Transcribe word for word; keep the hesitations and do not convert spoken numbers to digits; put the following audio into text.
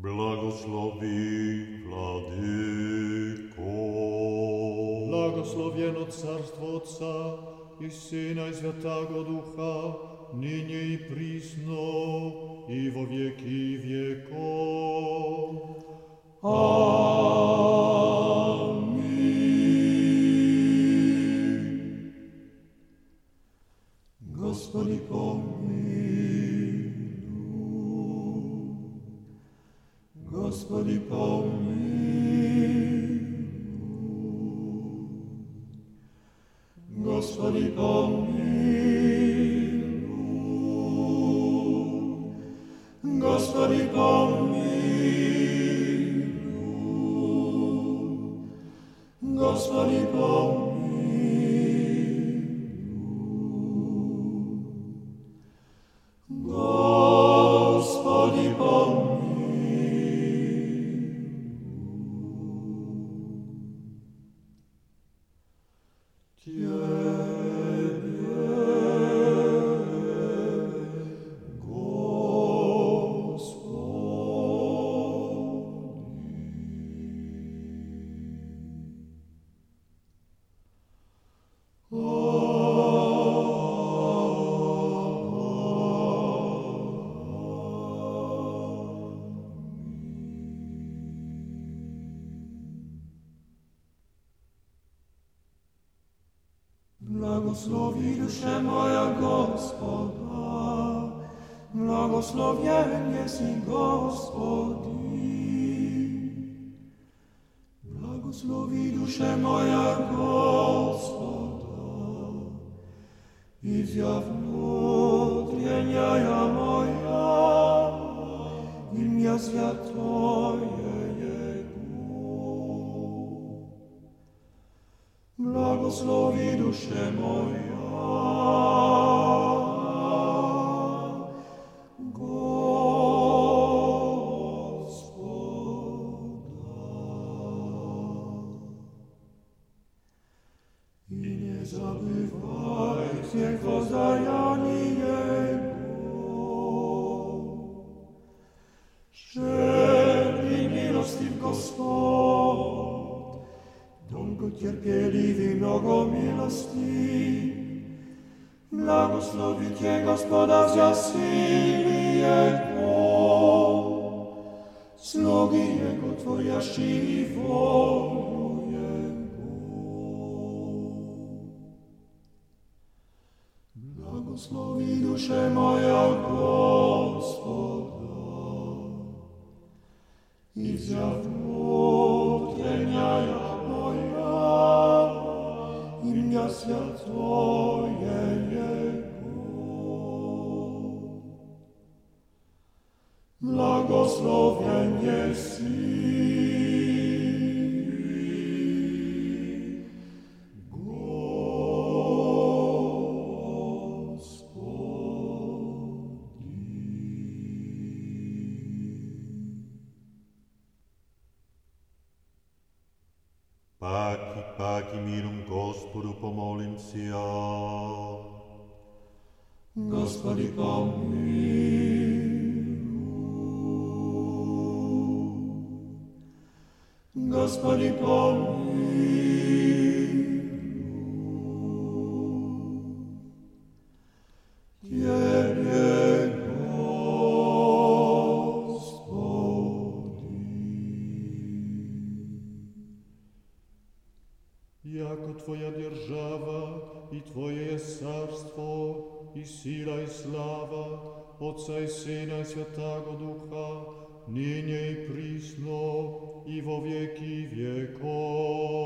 Blagoslovi, Vladyko. Blagoslovljeno carstvo Otca i Sina i Svjatago Duha, ninje i prisno i vo vjeki vjekov. Amin. Gospodi pomiluj, Gospodi pomiluj, Gospodi pomiluj, Gospodi pomiluj, Gospodi pomiluj, Gospodi pomiluj. Blagoslovi duše moja Gospoda, blagoslovljen jesi Gospodin. Blagoslovi duše moja Gospoda, izjav nutrjenja moja, imja svjatoje blagoslovi duše moja, Gospoda. I nie zabywaj svih ozdajani Jego, szczery milostiv Gospod, dolgo cierpielivi, mnogo milosti. Blagoslovit je Gospoda za sili Jego, slugi Jego tvorjaši volju Jego. Blagoslovi duše moja Gospoda, izjav nutrjenja imja svjatoje Jego. Blagoslovljen jesi, Paki, paki mirom Gospodu pomolim si ja. Gospodi pomiluj, Gospodi pomiluj, Tebe jako Tvoja država i Tvoje je carstvo i sila i slava Otca i Sina i Svjatago Duha, ninje i prisno i vo vjeki vjekov.